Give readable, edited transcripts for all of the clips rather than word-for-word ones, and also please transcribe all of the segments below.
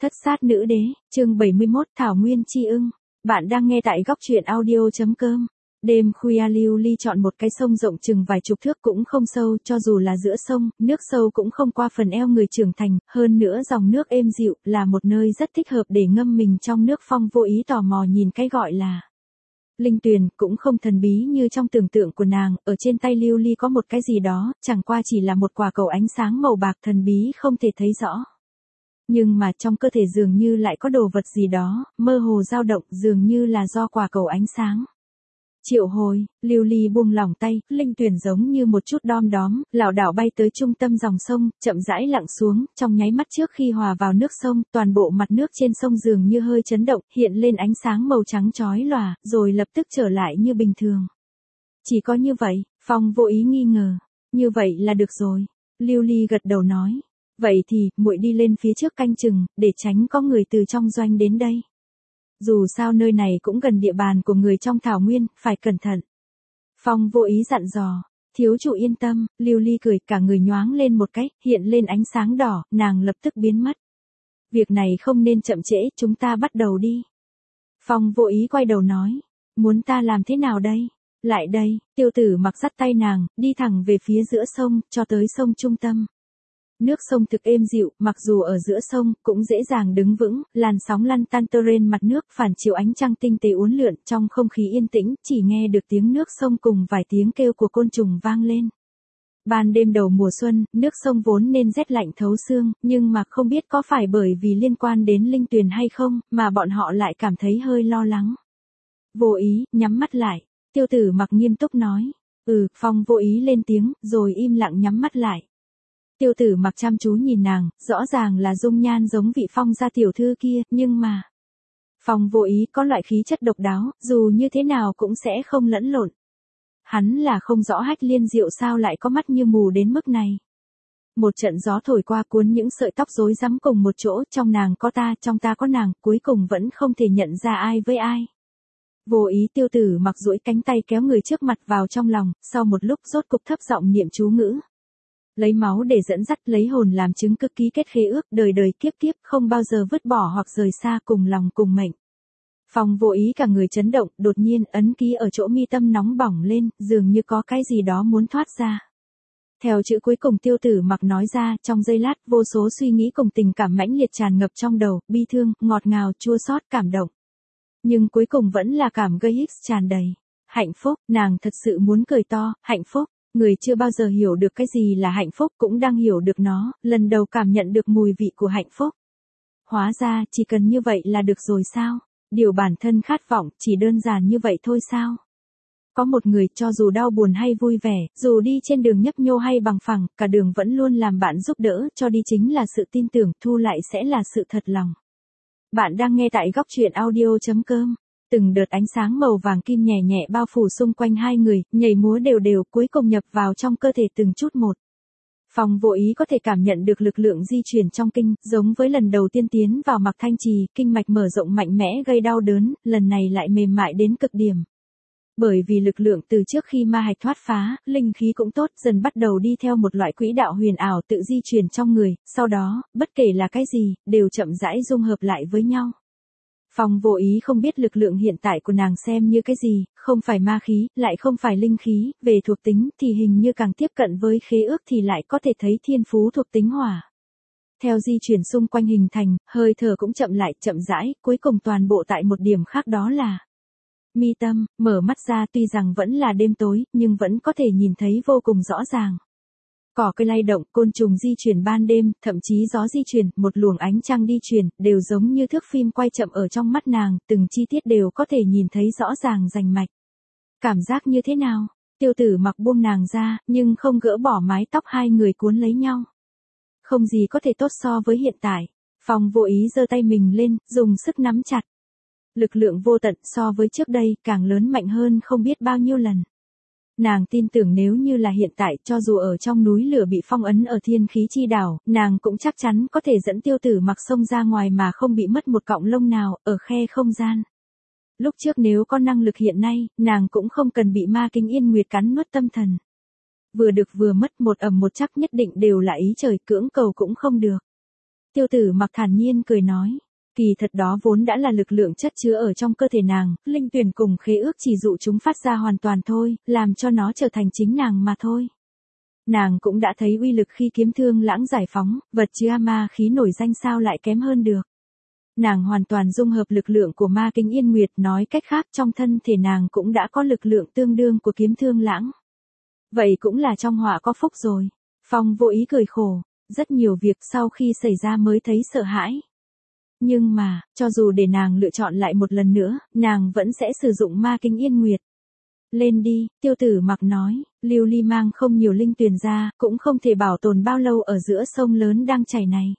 Thất sát nữ đế, chương 71, Thảo Nguyên Chi ưng. Bạn đang nghe tại góc truyện audio.com. Đêm khuya lưu ly chọn một cái sông rộng chừng vài chục thước cũng không sâu, cho dù là giữa sông, nước sâu cũng không qua phần eo người trưởng thành, hơn nữa dòng nước êm dịu, là một nơi rất thích hợp để ngâm mình trong nước. Phong vô ý tò mò nhìn cái gọi là linh tuyền, cũng không thần bí như trong tưởng tượng của nàng. Ở trên tay lưu ly có một cái gì đó, chẳng qua chỉ là một quả cầu ánh sáng màu bạc thần bí không thể thấy rõ. Nhưng mà trong cơ thể dường như lại có đồ vật gì đó, mơ hồ dao động, dường như là do quả cầu ánh sáng triệu hồi. Lưu ly buông lỏng tay, linh tuyền giống như một chút đom đóm, lảo đảo bay tới trung tâm dòng sông, chậm rãi lặn xuống. Trong nháy mắt trước khi hòa vào nước sông, toàn bộ mặt nước trên sông dường như hơi chấn động, hiện lên ánh sáng màu trắng chói lòa, rồi lập tức trở lại như bình thường. Chỉ có như vậy? Phong vô ý nghi ngờ. Như vậy là được rồi. Lưu ly gật đầu nói. Vậy thì, muội đi lên phía trước canh chừng, để tránh có người từ trong doanh đến đây. Dù sao nơi này cũng gần địa bàn của người trong thảo nguyên, phải cẩn thận. Phong vô ý dặn dò. Thiếu chủ yên tâm. Lưu ly cười, cả người nhoáng lên một cái, hiện lên ánh sáng đỏ, nàng lập tức biến mất. Việc này không nên chậm trễ, chúng ta bắt đầu đi. Phong vô ý quay đầu nói. Muốn ta làm thế nào đây? Lại đây. Tiêu tử mặc dắt tay nàng, đi thẳng về phía giữa sông, cho tới sông trung tâm. Nước sông thực êm dịu, mặc dù ở giữa sông, cũng dễ dàng đứng vững, làn sóng lăn tăn tơ trên mặt nước phản chiếu ánh trăng tinh tế uốn lượn, trong không khí yên tĩnh, chỉ nghe được tiếng nước sông cùng vài tiếng kêu của côn trùng vang lên. Ban đêm đầu mùa xuân, nước sông vốn nên rét lạnh thấu xương, nhưng mà không biết có phải bởi vì liên quan đến linh tuyền hay không, mà bọn họ lại cảm thấy hơi lo lắng. Vô ý, nhắm mắt lại. Tiêu tử mặc nghiêm túc nói. Phong vô ý lên tiếng, rồi im lặng nhắm mắt lại. Tiêu tử mặc chăm chú nhìn nàng, rõ ràng là dung nhan giống vị Phong gia tiểu thư kia, nhưng mà Phong vô ý có loại khí chất độc đáo, dù như thế nào cũng sẽ không lẫn lộn. Hắn là không rõ Hách Liên Diệu sao lại có mắt như mù đến mức này. Một trận gió thổi qua cuốn những sợi tóc rối rắm cùng một chỗ, trong nàng có ta, trong ta có nàng, cuối cùng vẫn không thể nhận ra ai với ai. Vô ý tiêu tử mặc duỗi cánh tay kéo người trước mặt vào trong lòng, sau một lúc rốt cục thấp giọng niệm chú ngữ. Lấy máu để dẫn dắt, lấy hồn làm chứng, cực ký kết khế ước, đời đời kiếp kiếp, không bao giờ vứt bỏ hoặc rời xa, cùng lòng cùng mệnh. Phong vô ý cả người chấn động, đột nhiên ấn ký ở chỗ mi tâm nóng bỏng lên, dường như có cái gì đó muốn thoát ra. Theo chữ cuối cùng tiêu tử mặc nói ra, trong giây lát, vô số suy nghĩ cùng tình cảm mãnh liệt tràn ngập trong đầu, bi thương, ngọt ngào, chua xót, cảm động. Nhưng cuối cùng vẫn là cảm gây hích tràn đầy. Hạnh phúc, nàng thật sự muốn cười to, hạnh phúc. Người chưa bao giờ hiểu được cái gì là hạnh phúc cũng đang hiểu được nó, lần đầu cảm nhận được mùi vị của hạnh phúc. Hóa ra, chỉ cần như vậy là được rồi sao? Điều bản thân khát vọng, chỉ đơn giản như vậy thôi sao? Có một người, cho dù đau buồn hay vui vẻ, dù đi trên đường nhấp nhô hay bằng phẳng, cả đường vẫn luôn làm bạn giúp đỡ, cho đi chính là sự tin tưởng, thu lại sẽ là sự thật lòng. Bạn đang nghe tại góc truyện audio.com. Từng đợt ánh sáng màu vàng kim nhẹ nhẹ bao phủ xung quanh hai người, nhảy múa đều đều, cuối cùng nhập vào trong cơ thể từng chút một. Phong vô ý có thể cảm nhận được lực lượng di chuyển trong kinh, giống với lần đầu tiên tiến vào Mạc Thanh Trì, kinh mạch mở rộng mạnh mẽ gây đau đớn, lần này lại mềm mại đến cực điểm. Bởi vì lực lượng từ trước khi ma hạch thoát phá, linh khí cũng tốt, dần bắt đầu đi theo một loại quỹ đạo huyền ảo tự di chuyển trong người, sau đó, bất kể là cái gì, đều chậm rãi dung hợp lại với nhau. Phong vô ý không biết lực lượng hiện tại của nàng xem như cái gì, không phải ma khí, lại không phải linh khí, về thuộc tính thì hình như càng tiếp cận với khế ước thì lại có thể thấy thiên phú thuộc tính hỏa. Theo di chuyển xung quanh hình thành, hơi thở cũng chậm lại, chậm rãi, cuối cùng toàn bộ tại một điểm khác, đó là mi tâm. Mở mắt ra tuy rằng vẫn là đêm tối, nhưng vẫn có thể nhìn thấy vô cùng rõ ràng. Cỏ cây lay động, côn trùng di chuyển ban đêm, thậm chí gió di chuyển, một luồng ánh trăng đi chuyển, đều giống như thước phim quay chậm ở trong mắt nàng, từng chi tiết đều có thể nhìn thấy rõ ràng rành mạch. Cảm giác như thế nào? Tiêu tử mặc buông nàng ra, nhưng không gỡ bỏ mái tóc hai người cuốn lấy nhau. Không gì có thể tốt so với hiện tại. Phong vô ý giơ tay mình lên, dùng sức nắm chặt. Lực lượng vô tận so với trước đây, càng lớn mạnh hơn không biết bao nhiêu lần. Nàng tin tưởng nếu như là hiện tại, cho dù ở trong núi lửa bị phong ấn ở thiên khí chi đảo, nàng cũng chắc chắn có thể dẫn tiêu tử mặc xông ra ngoài mà không bị mất một cọng lông nào, ở khe không gian. Lúc trước nếu có năng lực hiện nay, nàng cũng không cần bị ma kinh yên nguyệt cắn nuốt tâm thần. Vừa được vừa mất, một ầm một chắc nhất định đều là ý trời, cưỡng cầu cũng không được. Tiêu Tử Mặc thản nhiên cười nói. Kỳ thật đó vốn đã là lực lượng chất chứa ở trong cơ thể nàng, linh tuyển cùng khế ước chỉ dụ chúng phát ra hoàn toàn thôi, làm cho nó trở thành chính nàng mà thôi. Nàng cũng đã thấy uy lực khi kiếm thương lãng giải phóng, vật chứa ma khí nổi danh sao lại kém hơn được. Nàng hoàn toàn dung hợp lực lượng của ma kính yên nguyệt, nói cách khác trong thân thể nàng cũng đã có lực lượng tương đương của kiếm thương lãng. Vậy cũng là trong họa có phúc rồi. Phong Vô Ý cười khổ, rất nhiều việc sau khi xảy ra mới thấy sợ hãi. Nhưng mà, cho dù để nàng lựa chọn lại một lần nữa, nàng vẫn sẽ sử dụng ma kính yên nguyệt. Lên đi, Tiêu Tử Mặc nói, lưu ly mang không nhiều linh tuyền ra, cũng không thể bảo tồn bao lâu ở giữa sông lớn đang chảy này.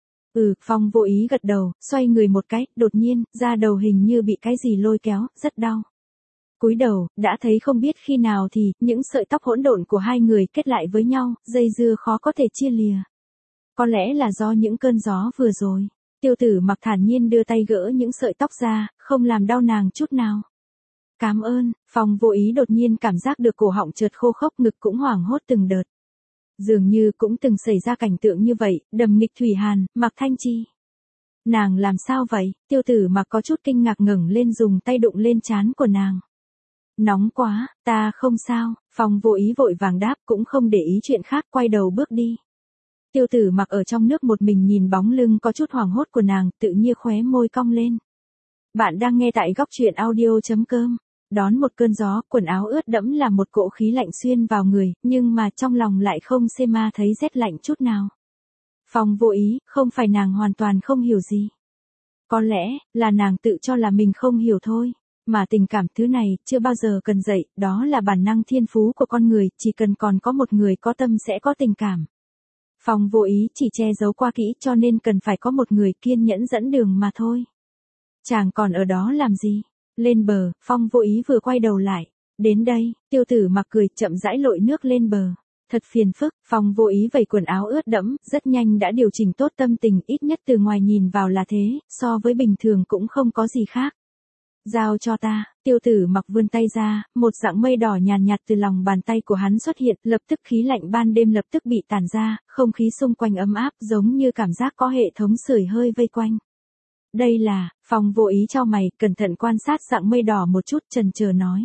Phong Vô Ý gật đầu, xoay người một cái, đột nhiên, da đầu hình như bị cái gì lôi kéo, rất đau. Cúi đầu, đã thấy không biết khi nào thì, những sợi tóc hỗn độn của hai người kết lại với nhau, dây dưa khó có thể chia lìa. Có lẽ là do những cơn gió vừa rồi. Tiêu Tử Mặc thản nhiên đưa tay gỡ những sợi tóc ra, không làm đau nàng chút nào. Cảm ơn. Phong Vô Ý đột nhiên cảm giác được cổ họng chợt khô khốc, ngực cũng hoảng hốt từng đợt. Dường như cũng từng xảy ra cảnh tượng như vậy, Đầm Nghịch Thủy Hàn, Mạc Thanh Chi. Nàng làm sao vậy? Tiêu Tử Mặc có chút kinh ngạc ngẩng lên dùng tay đụng lên trán của nàng. Nóng quá, ta không sao. Phong Vô Ý vội vàng đáp, cũng không để ý chuyện khác, quay đầu bước đi. Tiêu Tử Mặc ở trong nước một mình nhìn bóng lưng có chút hoảng hốt của nàng, tự nhiên khóe môi cong lên. Bạn đang nghe tại góc truyện audio.com. Đón một cơn gió, quần áo ướt đẫm là một cỗ khí lạnh xuyên vào người, nhưng mà trong lòng lại không xê ma thấy rét lạnh chút nào. Phong Vô Ý, không phải nàng hoàn toàn không hiểu gì. Có lẽ, là nàng tự cho là mình không hiểu thôi. Mà tình cảm thứ này, chưa bao giờ cần dạy, đó là bản năng thiên phú của con người, chỉ cần còn có một người có tâm sẽ có tình cảm. Phong Vô Ý chỉ che giấu qua kỹ cho nên cần phải có một người kiên nhẫn dẫn đường mà thôi. Chàng còn ở đó làm gì? Lên bờ, Phong Vô Ý vừa quay đầu lại. Đến đây, Tiêu Tử Mặc cười, chậm rãi lội nước lên bờ. Thật phiền phức, Phong Vô Ý vẩy quần áo ướt đẫm, rất nhanh đã điều chỉnh tốt tâm tình, ít nhất từ ngoài nhìn vào là thế, so với bình thường cũng không có gì khác. Giao cho ta. Tiêu Tử Mặc vươn tay ra, một dạng mây đỏ nhàn nhạt từ lòng bàn tay của hắn xuất hiện, lập tức khí lạnh ban đêm lập tức bị tản ra, không khí xung quanh ấm áp giống như cảm giác có hệ thống sưởi hơi vây quanh. Đây là, Phong Vô Ý chau mày, cẩn thận quan sát dạng mây đỏ một chút, chần chờ nói.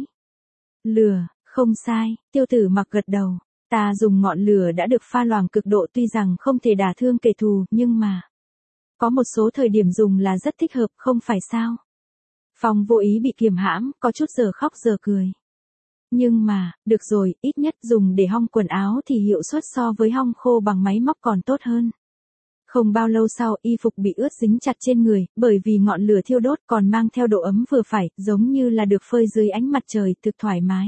Lửa, không sai. Tiêu Tử Mặc gật đầu. Ta dùng ngọn lửa đã được pha loãng cực độ, tuy rằng không thể đả thương kẻ thù, nhưng mà có một số thời điểm dùng là rất thích hợp, không phải sao? Phong Vô Ý bị kiềm hãm, có chút giờ khóc giờ cười. Nhưng mà, được rồi, ít nhất dùng để hong quần áo thì hiệu suất so với hong khô bằng máy móc còn tốt hơn. Không bao lâu sau, y phục bị ướt dính chặt trên người, bởi vì ngọn lửa thiêu đốt còn mang theo độ ấm vừa phải, giống như là được phơi dưới ánh mặt trời, thực thoải mái.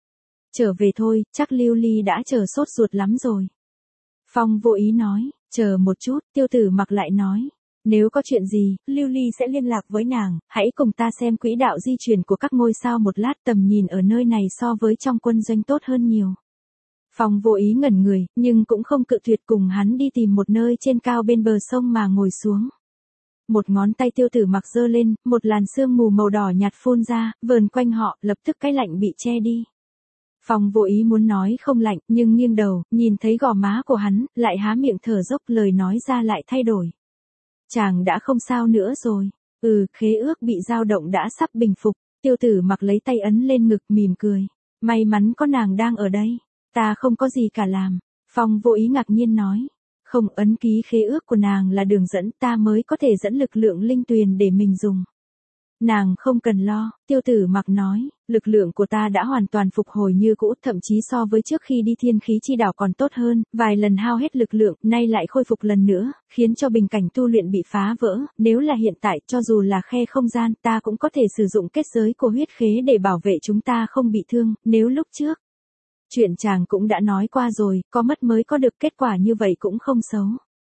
Trở về thôi, chắc Lưu Ly đã chờ sốt ruột lắm rồi. Phong Vô Ý nói, chờ một chút, Tiêu Tử Mặc lại nói. Nếu có chuyện gì, Lưu Ly sẽ liên lạc với nàng, hãy cùng ta xem quỹ đạo di chuyển của các ngôi sao một lát, tầm nhìn ở nơi này so với trong quân doanh tốt hơn nhiều. Phong Vô Ý ngẩn người, nhưng cũng không cự tuyệt cùng hắn đi tìm một nơi trên cao bên bờ sông mà ngồi xuống. Một ngón tay Tiêu Tử Mặc giơ lên, một làn sương mù màu đỏ nhạt phun ra, vờn quanh họ, lập tức cái lạnh bị che đi. Phong Vô Ý muốn nói không lạnh, nhưng nghiêng đầu, nhìn thấy gò má của hắn, lại há miệng thở dốc, lời nói ra lại thay đổi. Chàng đã không sao nữa rồi. Khế ước bị dao động đã sắp bình phục. Tiêu Tử Mặc lấy tay ấn lên ngực, mỉm cười. May mắn có nàng đang ở đây. Ta không có gì cả làm. Phong Vô Ý ngạc nhiên nói. Không, ấn ký khế ước của nàng là đường dẫn, ta mới có thể dẫn lực lượng linh tuyền để mình dùng. Nàng không cần lo, Tiêu Tử Mặc nói, lực lượng của ta đã hoàn toàn phục hồi như cũ, thậm chí so với trước khi đi Thiên Khí Chi Đảo còn tốt hơn, vài lần hao hết lực lượng, nay lại khôi phục lần nữa, khiến cho bình cảnh tu luyện bị phá vỡ, nếu là hiện tại, cho dù là khe không gian, ta cũng có thể sử dụng kết giới của huyết khế để bảo vệ chúng ta không bị thương, nếu lúc trước. Chuyện chàng cũng đã nói qua rồi, có mất mới có được, kết quả như vậy cũng không xấu.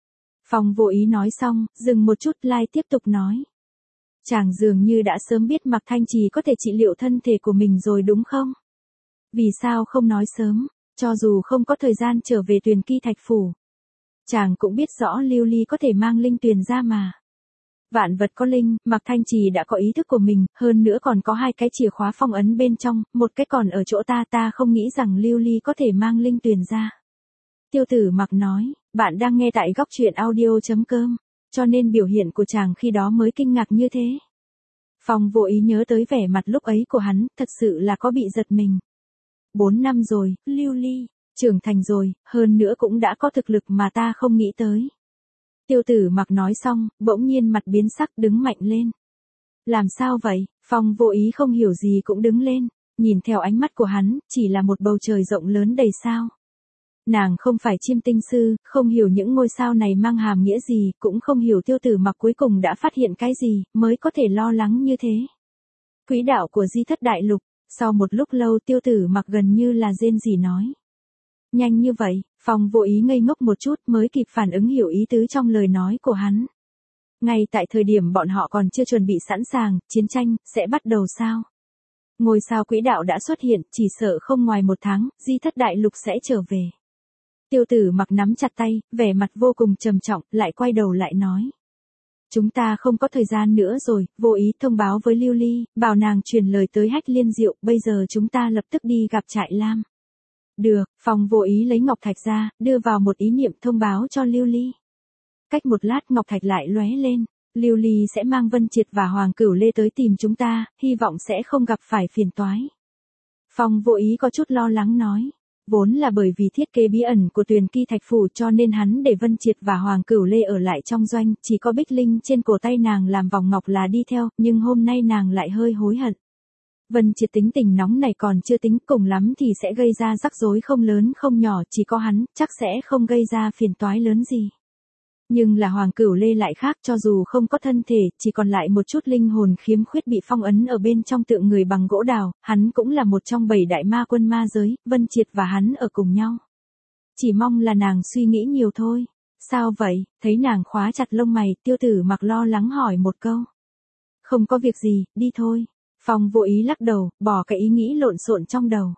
Phong Vô Ý nói xong, dừng một chút, lại tiếp tục nói. Chàng dường như đã sớm biết Mạc Thanh Trì có thể trị liệu thân thể của mình rồi đúng không? Vì sao không nói sớm, cho dù không có thời gian trở về Tuyền Ki Thạch Phủ. Chàng cũng biết rõ Lưu Ly có thể mang linh tuyền ra mà. Vạn vật có linh, Mạc Thanh Trì đã có ý thức của mình, hơn nữa còn có hai cái chìa khóa phong ấn bên trong, một cái còn ở chỗ ta không nghĩ rằng Lưu Ly có thể mang linh tuyền ra. Tiêu Tử Mặc nói, bạn đang nghe tại góc truyện audio.com. cho nên biểu hiện của chàng khi đó mới kinh ngạc như thế. Phong vô ý nhớ tới vẻ mặt lúc ấy của hắn, thật sự là có bị giật mình. 4 năm rồi, Lưu Ly, trưởng thành rồi, hơn nữa cũng đã có thực lực mà ta không nghĩ tới. Tiêu Tử Mặc nói xong, bỗng nhiên mặt biến sắc đứng mạnh lên. Làm sao vậy? Phong vô ý không hiểu gì cũng đứng lên, nhìn theo ánh mắt của hắn, chỉ là một bầu trời rộng lớn đầy sao. Nàng không phải chiêm tinh sư, không hiểu những ngôi sao này mang hàm nghĩa gì, cũng không hiểu Tiêu Tử Mặc cuối cùng đã phát hiện cái gì, mới có thể lo lắng như thế. Quỹ đạo của Di Thất Đại Lục, sau một lúc lâu Tiêu Tử Mặc gần như là rên rỉ nói. Nhanh như vậy, Phong vô ý ngây ngốc một chút mới kịp phản ứng hiểu ý tứ trong lời nói của hắn. Ngay tại thời điểm bọn họ còn chưa chuẩn bị sẵn sàng, chiến tranh sẽ bắt đầu sao? Ngôi sao quỹ đạo đã xuất hiện, chỉ sợ không ngoài 1 tháng, Di Thất Đại Lục sẽ trở về. Tiêu Tử Mặc nắm chặt tay, vẻ mặt vô cùng trầm trọng, lại quay đầu lại nói. Chúng ta không có thời gian nữa rồi, vô ý thông báo với Lưu Ly, bảo nàng truyền lời tới Hách Liên Diệu, bây giờ chúng ta lập tức đi gặp Trại Lam. Được, Phong vô ý lấy ngọc thạch ra, đưa vào một ý niệm thông báo cho Lưu Ly. Cách một lát ngọc thạch lại lóe lên, Lưu Ly sẽ mang Vân Triệt và Hoàng Cửu Lê tới tìm chúng ta, hy vọng sẽ không gặp phải phiền toái. Phong vô ý có chút lo lắng nói. Vốn là bởi vì thiết kế bí ẩn của Tuyền Ki Thạch Phủ cho nên hắn để Vân Triệt và Hoàng Cửu Lê ở lại trong doanh, chỉ có Bích Linh trên cổ tay nàng làm vòng ngọc là đi theo, nhưng hôm nay nàng lại hơi hối hận. Vân Triệt tính tình nóng này còn chưa tính, cùng lắm thì sẽ gây ra rắc rối không lớn không nhỏ, chỉ có hắn, chắc sẽ không gây ra phiền toái lớn gì. Nhưng là Hoàng Cửu Lê lại khác, cho dù không có thân thể, chỉ còn lại một chút linh hồn khiếm khuyết bị phong ấn ở bên trong tượng người bằng gỗ đào, hắn cũng là một trong 7 đại ma quân ma giới, Vân Triệt và hắn ở cùng nhau. Chỉ mong là nàng suy nghĩ nhiều thôi. Sao vậy? Thấy nàng khóa chặt lông mày, Tiêu Tử Mặc lo lắng hỏi một câu. Không có việc gì, đi thôi. Phong vô ý lắc đầu, bỏ cái ý nghĩ lộn xộn trong đầu.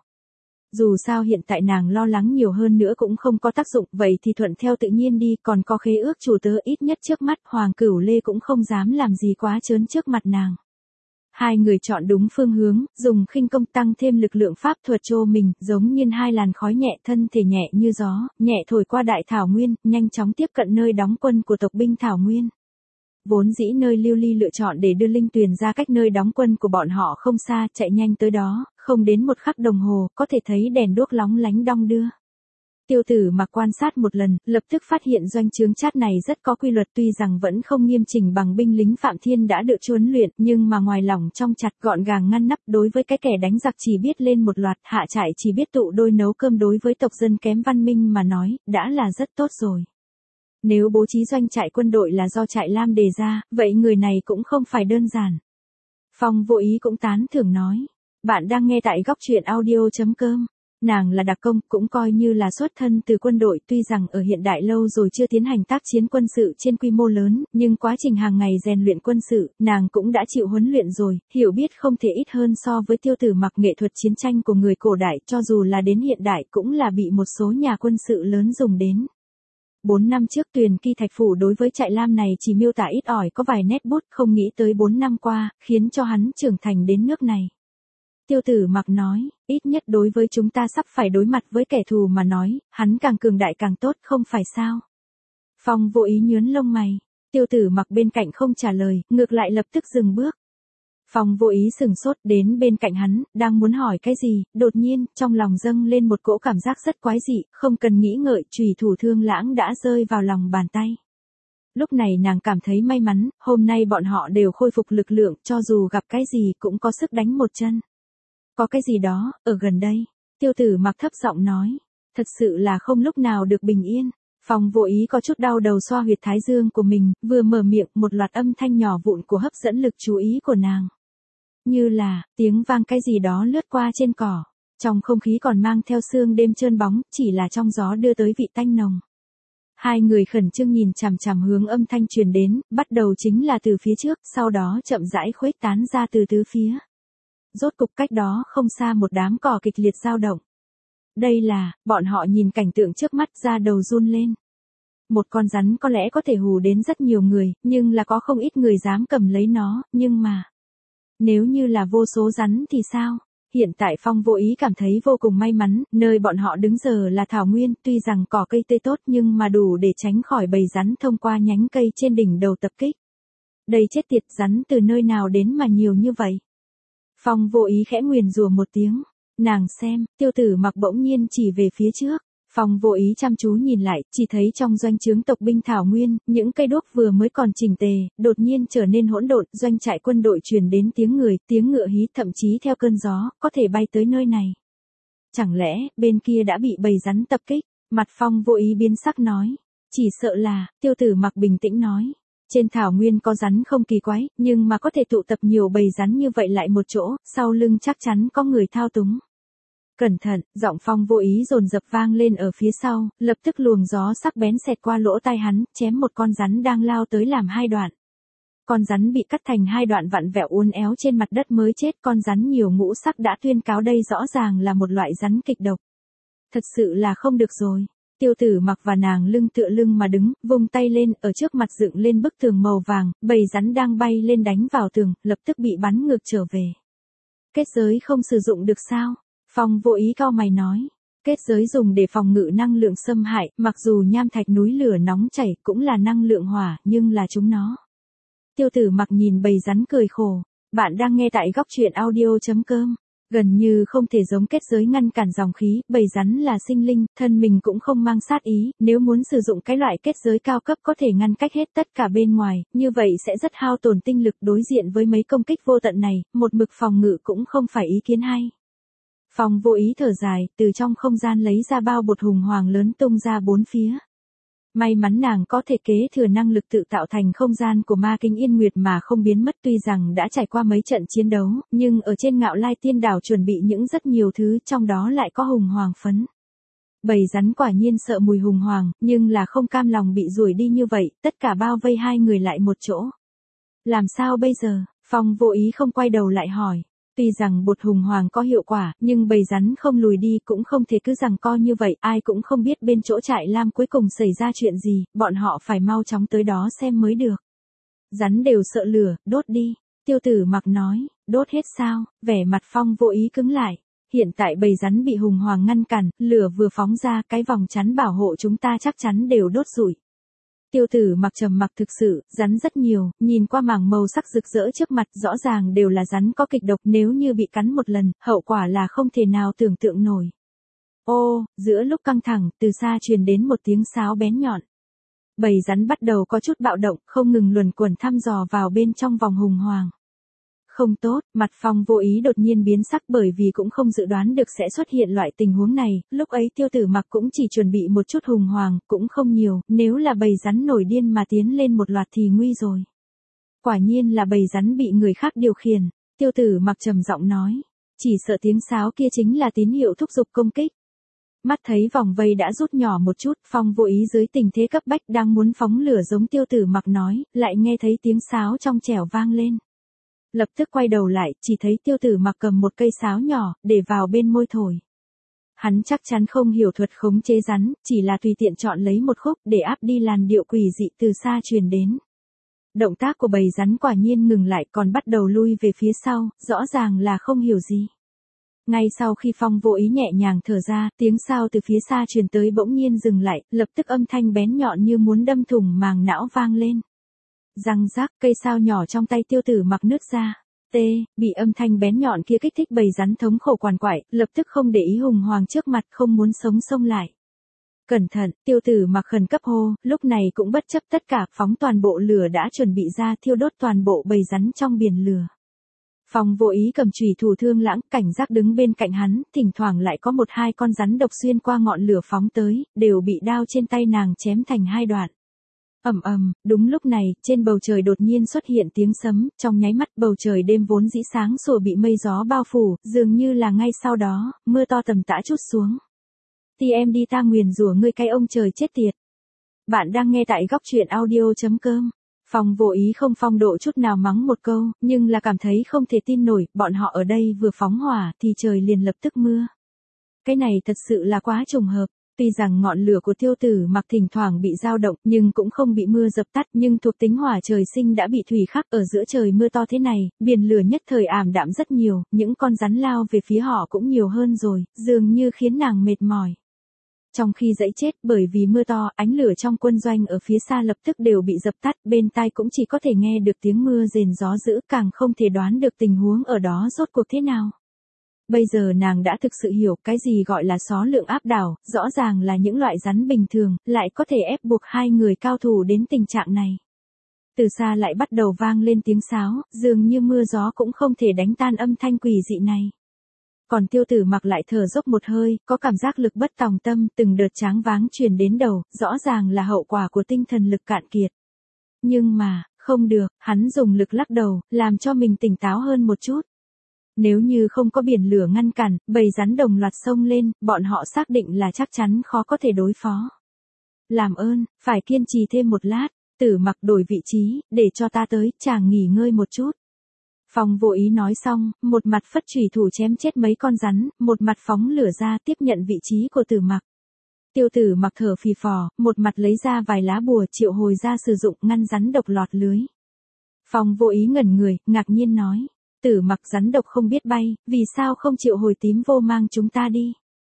Dù sao hiện tại nàng lo lắng nhiều hơn nữa cũng không có tác dụng, vậy thì thuận theo tự nhiên đi, còn có khế ước chủ tớ ít nhất trước mắt, Hoàng Cửu Lê cũng không dám làm gì quá trớn trước mặt nàng. Hai người chọn đúng phương hướng, dùng khinh công tăng thêm lực lượng pháp thuật trô mình, giống như 2 làn khói nhẹ, thân thể nhẹ như gió, nhẹ thổi qua đại thảo nguyên, nhanh chóng tiếp cận nơi đóng quân của tộc binh thảo nguyên. Vốn dĩ nơi Lưu Ly lựa chọn để đưa Linh Tuyền ra cách nơi đóng quân của bọn họ không xa, chạy nhanh tới đó, không đến 1 khắc đồng hồ, có thể thấy đèn đuốc lóng lánh đong đưa. Tiêu Tử Mặc quan sát một lần, lập tức phát hiện doanh trướng chát này rất có quy luật, tuy rằng vẫn không nghiêm chỉnh bằng binh lính Phạm Thiên đã được huấn luyện, nhưng mà ngoài lỏng trong chặt gọn gàng ngăn nắp, đối với cái kẻ đánh giặc chỉ biết lên một loạt, hạ trại chỉ biết tụ đôi nấu cơm, đối với tộc dân kém văn minh mà nói, đã là rất tốt rồi. Nếu bố trí doanh trại quân đội là do Trại Lam đề ra, vậy người này cũng không phải đơn giản. Phong vô ý cũng tán thưởng nói. Bạn đang nghe tại góc truyện audio.com. Nàng là đặc công, cũng coi như là xuất thân từ quân đội, tuy rằng ở hiện đại lâu rồi chưa tiến hành tác chiến quân sự trên quy mô lớn, nhưng quá trình hàng ngày rèn luyện quân sự, nàng cũng đã chịu huấn luyện rồi, hiểu biết không thể ít hơn so với Tiêu Tử Mặc. Nghệ thuật chiến tranh của người cổ đại, cho dù là đến hiện đại cũng là bị một số nhà quân sự lớn dùng đến. 4 năm trước Tuyền Ki Thạch Phủ đối với Trại Lam này chỉ miêu tả ít ỏi có vài nét bút, không nghĩ tới 4 năm qua, khiến cho hắn trưởng thành đến nước này. Tiêu Tử Mặc nói, ít nhất đối với chúng ta sắp phải đối mặt với kẻ thù mà nói, hắn càng cường đại càng tốt, không phải sao? Phong vô ý nhướng lông mày, Tiêu Tử Mặc bên cạnh không trả lời, ngược lại lập tức dừng bước. Phong vô ý sừng sốt đến bên cạnh hắn, đang muốn hỏi cái gì, đột nhiên, trong lòng dâng lên một cỗ cảm giác rất quái dị, không cần nghĩ ngợi, chùy thủ Thương Lãng đã rơi vào lòng bàn tay. Lúc này nàng cảm thấy may mắn, hôm nay bọn họ đều khôi phục lực lượng, cho dù gặp cái gì cũng có sức đánh một chân. Có cái gì đó, ở gần đây. Tiêu Tử Mặc thấp giọng nói. Thật sự là không lúc nào được bình yên. Phong vô ý có chút đau đầu xoa huyệt thái dương của mình, vừa mở miệng, một loạt âm thanh nhỏ vụn của hấp dẫn lực chú ý của nàng. Như là, tiếng vang cái gì đó lướt qua trên cỏ. Trong không khí còn mang theo sương đêm trơn bóng, chỉ là trong gió đưa tới vị tanh nồng. Hai người khẩn trương nhìn chằm chằm hướng âm thanh truyền đến, bắt đầu chính là từ phía trước, sau đó chậm rãi khuếch tán ra từ tứ phía. Rốt cục cách đó không xa một đám cỏ kịch liệt dao động. Đây là, bọn họ nhìn cảnh tượng trước mắt ra đầu run lên. Một con rắn có lẽ có thể hù đến rất nhiều người, nhưng là có không ít người dám cầm lấy nó, nhưng mà... Nếu như là vô số rắn thì sao? Hiện tại Phong vô ý cảm thấy vô cùng may mắn, nơi bọn họ đứng giờ là thảo nguyên, tuy rằng cỏ cây tươi tốt nhưng mà đủ để tránh khỏi bầy rắn thông qua nhánh cây trên đỉnh đầu tập kích. Đây chết tiệt, rắn từ nơi nào đến mà nhiều như vậy? Phong vô ý khẽ nguyền rủa một tiếng. Nàng xem, Tiêu Tử Mặc bỗng nhiên chỉ về phía trước. Phong vô ý chăm chú nhìn lại, chỉ thấy trong doanh trướng tộc binh thảo nguyên, những cây đuốc vừa mới còn chỉnh tề, đột nhiên trở nên hỗn độn, doanh trại quân đội truyền đến tiếng người, tiếng ngựa hí, thậm chí theo cơn gió, có thể bay tới nơi này. Chẳng lẽ, bên kia đã bị bầy rắn tập kích? Mặt Phong vô ý biến sắc nói. Chỉ sợ là, Tiêu Tử Mặc bình tĩnh nói. Trên thảo nguyên có rắn không kỳ quái, nhưng mà có thể tụ tập nhiều bầy rắn như vậy lại một chỗ, sau lưng chắc chắn có người thao túng. Cẩn thận, giọng Phong vô ý dồn dập vang lên ở phía sau, lập tức luồng gió sắc bén xẹt qua lỗ tai hắn, chém một con rắn đang lao tới làm hai đoạn. Con rắn bị cắt thành hai đoạn vặn vẹo uốn éo trên mặt đất mới chết, con rắn nhiều ngũ sắc đã tuyên cáo đây rõ ràng là một loại rắn kịch độc. Thật sự là không được rồi. Tiêu Tử Mặc và nàng lưng tựa lưng mà đứng, vung tay lên, ở trước mặt dựng lên bức tường màu vàng, bầy rắn đang bay lên đánh vào tường, lập tức bị bắn ngược trở về. Kết giới không sử dụng được sao? Phong vô ý cau mày nói. Kết giới dùng để phòng ngự năng lượng xâm hại, mặc dù nham thạch núi lửa nóng chảy cũng là năng lượng hỏa, nhưng là chúng nó. Tiêu Tử Mặc nhìn bầy rắn cười khổ. Bạn đang nghe tại góc truyện audio.com. Gần như không thể giống kết giới ngăn cản dòng khí, bầy rắn là sinh linh, thân mình cũng không mang sát ý, nếu muốn sử dụng cái loại kết giới cao cấp có thể ngăn cách hết tất cả bên ngoài, như vậy sẽ rất hao tổn tinh lực. Đối diện với mấy công kích vô tận này, một mực phòng ngự cũng không phải ý kiến hay. Phong vô ý thở dài, từ trong không gian lấy ra bao bột hùng hoàng lớn tung ra bốn phía. May mắn nàng có thể kế thừa năng lực tự tạo thành không gian của ma kinh yên nguyệt mà không biến mất, tuy rằng đã trải qua mấy trận chiến đấu, nhưng ở trên Ngạo Lai Tiên Đảo chuẩn bị những rất nhiều thứ, trong đó lại có hùng hoàng phấn. Bầy rắn quả nhiên sợ mùi hùng hoàng, nhưng là không cam lòng bị đuổi đi như vậy, tất cả bao vây hai người lại một chỗ. Làm sao bây giờ? Phong vô ý không quay đầu lại hỏi. Tuy rằng bột hùng hoàng có hiệu quả, nhưng bầy rắn không lùi đi cũng không thể cứ giằng co như vậy, ai cũng không biết bên chỗ trại lam cuối cùng xảy ra chuyện gì, bọn họ phải mau chóng tới đó xem mới được. Rắn đều sợ lửa, đốt đi. Tiêu Tử Mặc nói. Đốt hết sao? Vẻ mặt Phong vô ý cứng lại. Hiện tại bầy rắn bị hùng hoàng ngăn cản, lửa vừa phóng ra, cái vòng chắn bảo hộ chúng ta chắc chắn đều đốt rụi. Tiêu Tử Mặc trầm mặc, thực sự, rắn rất nhiều, nhìn qua mảng màu sắc rực rỡ trước mặt, rõ ràng đều là rắn có kịch độc, nếu như bị cắn một lần, hậu quả là không thể nào tưởng tượng nổi. Ô, giữa lúc căng thẳng, từ xa truyền đến một tiếng sáo bén nhọn. Bầy rắn bắt đầu có chút bạo động, không ngừng luẩn quẩn thăm dò vào bên trong vòng hùng hoàng. Không tốt, mặt Phong vô ý đột nhiên biến sắc, bởi vì cũng không dự đoán được sẽ xuất hiện loại tình huống này, lúc ấy Tiêu Tử Mặc cũng chỉ chuẩn bị một chút hùng hoàng, cũng không nhiều, nếu là bầy rắn nổi điên mà tiến lên một loạt thì nguy rồi. Quả nhiên là bầy rắn bị người khác điều khiển, Tiêu Tử Mặc trầm giọng nói, chỉ sợ tiếng sáo kia chính là tín hiệu thúc giục công kích. Mắt thấy vòng vây đã rút nhỏ một chút, Phong vô ý dưới tình thế cấp bách đang muốn phóng lửa giống Tiêu Tử Mặc nói, lại nghe thấy tiếng sáo trong trẻo vang lên. Lập tức quay đầu lại, chỉ thấy Tiêu Tử Mặc cầm một cây sáo nhỏ, để vào bên môi thổi. Hắn chắc chắn không hiểu thuật khống chế rắn, chỉ là tùy tiện chọn lấy một khúc để áp đi làn điệu quỷ dị từ xa truyền đến. Động tác của bầy rắn quả nhiên ngừng lại, còn bắt đầu lui về phía sau, rõ ràng là không hiểu gì. Ngay sau khi Phong vô ý nhẹ nhàng thở ra, tiếng sao từ phía xa truyền tới bỗng nhiên dừng lại, lập tức âm thanh bén nhọn như muốn đâm thủng màng não vang lên. Răng rắc, cây sao nhỏ trong tay Tiêu Tử Mặc nứt ra. Bị âm thanh bén nhọn kia kích thích, bầy rắn thống khổ quằn quại, lập tức không để ý hùng hoàng trước mặt, không muốn sống xông lại. Cẩn thận, Tiêu Tử Mặc khẩn cấp hô, lúc này cũng bất chấp tất cả, phóng toàn bộ lửa đã chuẩn bị ra, thiêu đốt toàn bộ bầy rắn trong biển lửa. Phong vô ý cầm chùy thủ Thương Lãng, cảnh giác đứng bên cạnh hắn, thỉnh thoảng lại có một hai con rắn độc xuyên qua ngọn lửa phóng tới, đều bị đao trên tay nàng chém thành hai đoạn. Ầm ầm, đúng lúc này, trên bầu trời đột nhiên xuất hiện tiếng sấm, trong nháy mắt bầu trời đêm vốn dĩ sáng sủa bị mây gió bao phủ, dường như là ngay sau đó, mưa to tầm tã trút xuống. Thì em đi ta nguyền rủa ngươi cái ông trời chết tiệt. Bạn đang nghe tại góc truyện audio.com. Phong vô ý không phong độ chút nào mắng một câu, nhưng là cảm thấy không thể tin nổi, bọn họ ở đây vừa phóng hỏa thì trời liền lập tức mưa. Cái này thật sự là quá trùng hợp. Tuy rằng ngọn lửa của Tiêu Tử Mặc thỉnh thoảng bị dao động nhưng cũng không bị mưa dập tắt, nhưng thuộc tính hỏa trời sinh đã bị thủy khắc, ở giữa trời mưa to thế này, biển lửa nhất thời ảm đạm rất nhiều, những con rắn lao về phía họ cũng nhiều hơn rồi, dường như khiến nàng mệt mỏi. Trong khi dãy chết bởi vì mưa to, ánh lửa trong quân doanh ở phía xa lập tức đều bị dập tắt, bên tai cũng chỉ có thể nghe được tiếng mưa rền gió dữ, càng không thể đoán được tình huống ở đó rốt cuộc thế nào. Bây giờ nàng đã thực sự hiểu cái gì gọi là xó lượng áp đảo, rõ ràng là những loại rắn bình thường, lại có thể ép buộc hai người cao thủ đến tình trạng này. Từ xa lại bắt đầu vang lên tiếng sáo, dường như mưa gió cũng không thể đánh tan âm thanh quỷ dị này. Còn Tiêu Tử Mặc lại thở dốc một hơi, có cảm giác lực bất tòng tâm, từng đợt choáng váng truyền đến đầu, rõ ràng là hậu quả của tinh thần lực cạn kiệt. Nhưng mà, không được, hắn dùng lực lắc đầu, làm cho mình tỉnh táo hơn một chút. Nếu như không có biển lửa ngăn cản, bầy rắn đồng loạt xông lên, bọn họ xác định là chắc chắn khó có thể đối phó. Làm ơn, phải kiên trì thêm một lát, Tử Mặc đổi vị trí, để cho ta tới, chàng nghỉ ngơi một chút. Phong Vô Ý nói xong, một mặt phất chủy thủ chém chết mấy con rắn, một mặt phóng lửa ra tiếp nhận vị trí của Tử Mặc. Tiêu Tử Mặc thở phì phò, một mặt lấy ra vài lá bùa triệu hồi ra sử dụng ngăn rắn độc lọt lưới. Phong Vô Ý ngẩn người, ngạc nhiên nói. Tử Mặc, rắn độc không biết bay, vì sao không triệu hồi tím vô mang chúng ta đi?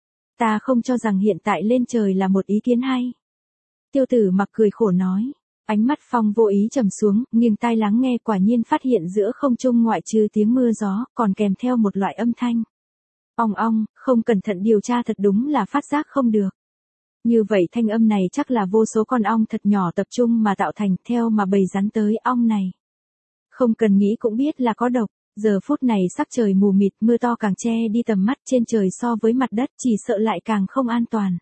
Ta không cho rằng hiện tại lên trời là một ý kiến hay. Tiêu Tử Mặc cười khổ nói. Ánh mắt Phong Vô Ý trầm xuống, nghiêng tai lắng nghe, quả nhiên phát hiện giữa không trung ngoại trừ tiếng mưa gió, còn kèm theo một loại âm thanh. Ong ong, không cẩn thận điều tra thật đúng là phát giác không được. Như vậy thanh âm này chắc là vô số con ong thật nhỏ tập trung mà tạo thành, theo mà bầy rắn tới ong này. Không cần nghĩ cũng biết là có độc. Giờ phút này sắc trời mù mịt, mưa to càng che đi tầm mắt, trên trời so với mặt đất chỉ sợ lại càng không an toàn.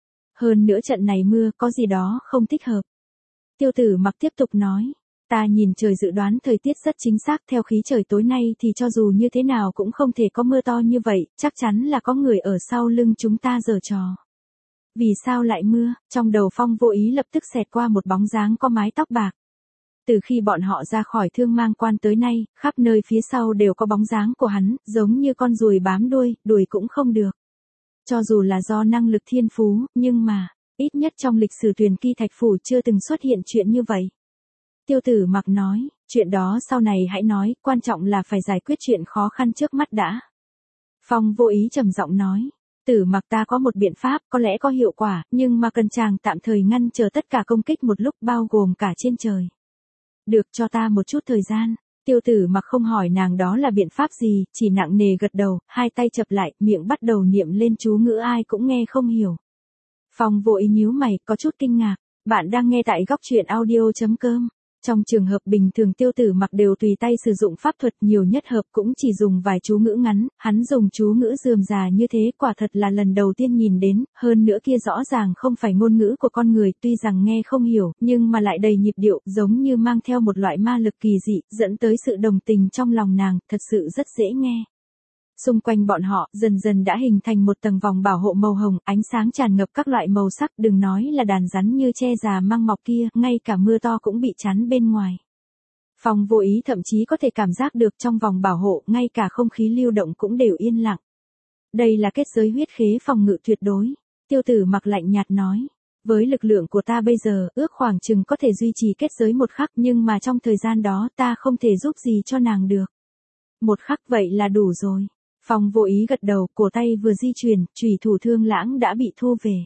Hơn nữa trận này mưa có gì đó không thích hợp. Tiêu Tử Mặc tiếp tục nói, ta nhìn trời dự đoán thời tiết rất chính xác, theo khí trời tối nay thì cho dù như thế nào cũng không thể có mưa to như vậy, chắc chắn là có người ở sau lưng chúng ta giở trò. Vì sao lại mưa? Trong đầu Phong Vô Ý lập tức xẹt qua một bóng dáng có mái tóc bạc. Từ khi bọn họ ra khỏi Thương Mang Quan tới nay, khắp nơi phía sau đều có bóng dáng của hắn, giống như con ruồi bám đuôi, đuổi cũng không được. Cho dù là do năng lực thiên phú, nhưng mà, ít nhất trong lịch sử Tuyền Kỳ Thạch Phủ chưa từng xuất hiện chuyện như vậy. Tiêu Tử Mặc nói, chuyện đó sau này hãy nói, quan trọng là phải giải quyết chuyện khó khăn trước mắt đã. Phong Vô Ý trầm giọng nói, Tử Mặc, ta có một biện pháp, có lẽ có hiệu quả, nhưng mà cần chàng tạm thời ngăn chờ tất cả công kích một lúc, bao gồm cả trên trời. Được, cho ta một chút thời gian. Tiêu Tử Mặc không hỏi nàng đó là biện pháp gì, chỉ nặng nề gật đầu, hai tay chập lại, miệng bắt đầu niệm lên chú ngữ ai cũng nghe không hiểu. Phong Vô Ý nhíu mày, có chút kinh ngạc. Bạn đang nghe tại góc truyện audio.com. Trong trường hợp bình thường Tiêu Tử Mặc đều tùy tay sử dụng pháp thuật, nhiều nhất hợp cũng chỉ dùng vài chú ngữ ngắn, hắn dùng chú ngữ rườm rà như thế quả thật là lần đầu tiên nhìn đến, hơn nữa kia rõ ràng không phải ngôn ngữ của con người, tuy rằng nghe không hiểu, nhưng mà lại đầy nhịp điệu, giống như mang theo một loại ma lực kỳ dị, dẫn tới sự đồng tình trong lòng nàng, thật sự rất dễ nghe. Xung quanh bọn họ, dần dần đã hình thành một tầng vòng bảo hộ màu hồng, ánh sáng tràn ngập các loại màu sắc, đừng nói là đàn rắn như tre già măng mọc kia, ngay cả mưa to cũng bị chắn bên ngoài. Phong Vô Ý thậm chí có thể cảm giác được trong vòng bảo hộ, ngay cả không khí lưu động cũng đều yên lặng. Đây là kết giới huyết khế phòng ngự tuyệt đối. Tiêu Tử Mặc lạnh nhạt nói. Với lực lượng của ta bây giờ, ước khoảng chừng có thể duy trì kết giới một khắc, nhưng mà trong thời gian đó ta không thể giúp gì cho nàng được. Một khắc vậy là đủ rồi. Phong Vô Ý gật đầu, cổ tay vừa di chuyển, chủy thủ Thương Lãng đã bị thu về.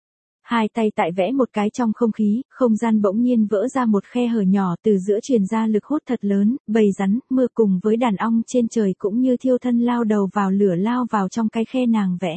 Hai tay tại vẽ một cái trong không khí, không gian bỗng nhiên vỡ ra một khe hở nhỏ, từ giữa truyền ra lực hút thật lớn, bầy rắn, mưa cùng với đàn ong trên trời cũng như thiêu thân lao đầu vào lửa lao vào trong cái khe nàng vẽ.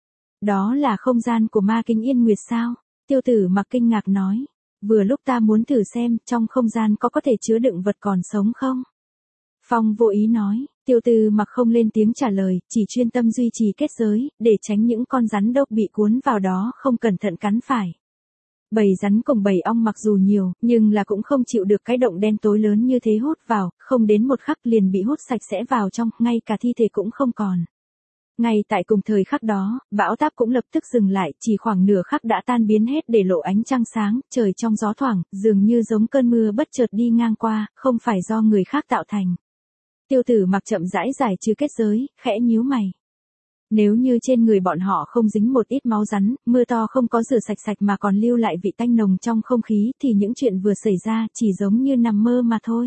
Đó là không gian của Ma Kinh Yên Nguyệt sao? Tiêu Tử Mặc kinh ngạc nói. Vừa lúc ta muốn thử xem, trong không gian có thể chứa đựng vật còn sống không? Phong Vô Ý nói. Tiêu Tử Mặc không lên tiếng trả lời, chỉ chuyên tâm duy trì kết giới, để tránh những con rắn độc bị cuốn vào đó không cẩn thận cắn phải. Bầy rắn cùng bầy ong mặc dù nhiều, nhưng là cũng không chịu được cái động đen tối lớn như thế hút vào, không đến một khắc liền bị hút sạch sẽ vào trong, ngay cả thi thể cũng không còn. Ngay tại cùng thời khắc đó, bão táp cũng lập tức dừng lại, chỉ khoảng nửa khắc đã tan biến hết để lộ ánh trăng sáng, trời trong gió thoảng, dường như giống cơn mưa bất chợt đi ngang qua, không phải do người khác tạo thành. Tiêu Tử Mặc chậm rãi giải trừ kết giới, khẽ nhíu mày. Nếu như trên người bọn họ không dính một ít máu rắn, mưa to không có rửa sạch sạch mà còn lưu lại vị tanh nồng trong không khí thì những chuyện vừa xảy ra chỉ giống như nằm mơ mà thôi.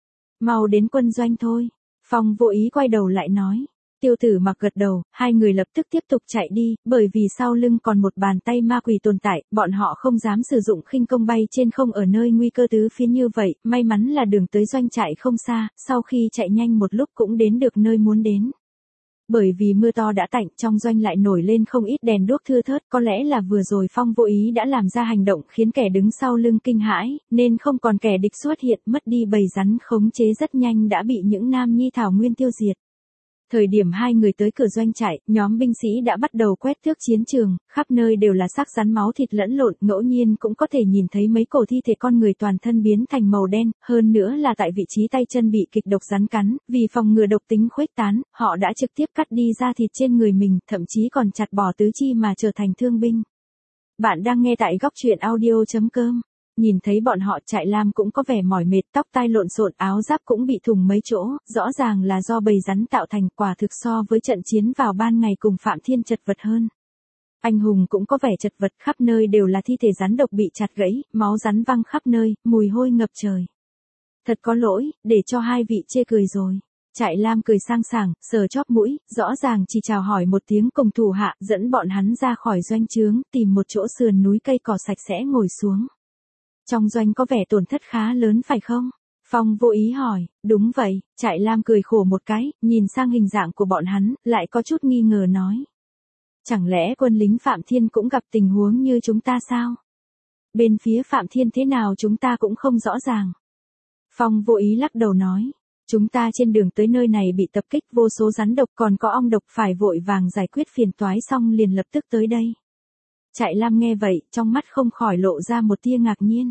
Mau đến quân doanh thôi. Phong Vô Ý quay đầu lại nói. Tiêu Tử Mặc gật đầu, hai người lập tức tiếp tục chạy đi, bởi vì sau lưng còn một bàn tay ma quỷ tồn tại, bọn họ không dám sử dụng khinh công bay trên không ở nơi nguy cơ tứ phía như vậy, may mắn là đường tới doanh trại không xa, sau khi chạy nhanh một lúc cũng đến được nơi muốn đến. Bởi vì mưa to đã tạnh, trong doanh lại nổi lên không ít đèn đuốc thưa thớt, có lẽ là vừa rồi Phong Vô Ý đã làm ra hành động khiến kẻ đứng sau lưng kinh hãi, nên không còn kẻ địch xuất hiện, mất đi bầy rắn khống chế rất nhanh đã bị những nam nhi thảo nguyên tiêu diệt. Thời điểm hai người tới cửa doanh trại, nhóm binh sĩ đã bắt đầu quét tước chiến trường, khắp nơi đều là xác rắn máu thịt lẫn lộn, ngẫu nhiên cũng có thể nhìn thấy mấy cổ thi thể con người toàn thân biến thành màu đen, hơn nữa là tại vị trí tay chân bị kịch độc rắn cắn, vì phòng ngừa độc tính khuếch tán, họ đã trực tiếp cắt đi da thịt trên người mình, thậm chí còn chặt bỏ tứ chi mà trở thành thương binh. Bạn đang nghe tại góc truyện audio.com. Nhìn thấy bọn họ, Trại Lam cũng có vẻ mỏi mệt, tóc tai lộn xộn, áo giáp cũng bị thủng mấy chỗ, rõ ràng là do bầy rắn tạo thành, quả thực so với trận chiến vào ban ngày cùng Phạm Thiên chật vật hơn. Anh hùng cũng có vẻ chật vật, khắp nơi đều là thi thể rắn độc bị chặt gãy, máu rắn văng khắp nơi, mùi hôi ngập trời. Thật có lỗi, để cho hai vị chê cười rồi. Trại Lam cười sang sảng, sờ chóp mũi, rõ ràng chỉ chào hỏi một tiếng cùng thủ hạ, dẫn bọn hắn ra khỏi doanh trướng, tìm một chỗ sườn núi cây cỏ sạch sẽ ngồi xuống. Trong doanh có vẻ tổn thất khá lớn phải không? Phong Vô Ý hỏi. Đúng vậy. Trại Lam cười khổ một cái, nhìn sang hình dạng của bọn hắn, lại có chút nghi ngờ nói. Chẳng lẽ quân lính Phạm Thiên cũng gặp tình huống như chúng ta sao? Bên phía Phạm Thiên thế nào chúng ta cũng không rõ ràng. Phong Vô Ý lắc đầu nói. Chúng ta trên đường tới nơi này bị tập kích vô số rắn độc, còn có ong độc, phải vội vàng giải quyết phiền toái xong liền lập tức tới đây. Trại Lam nghe vậy, trong mắt không khỏi lộ ra một tia ngạc nhiên.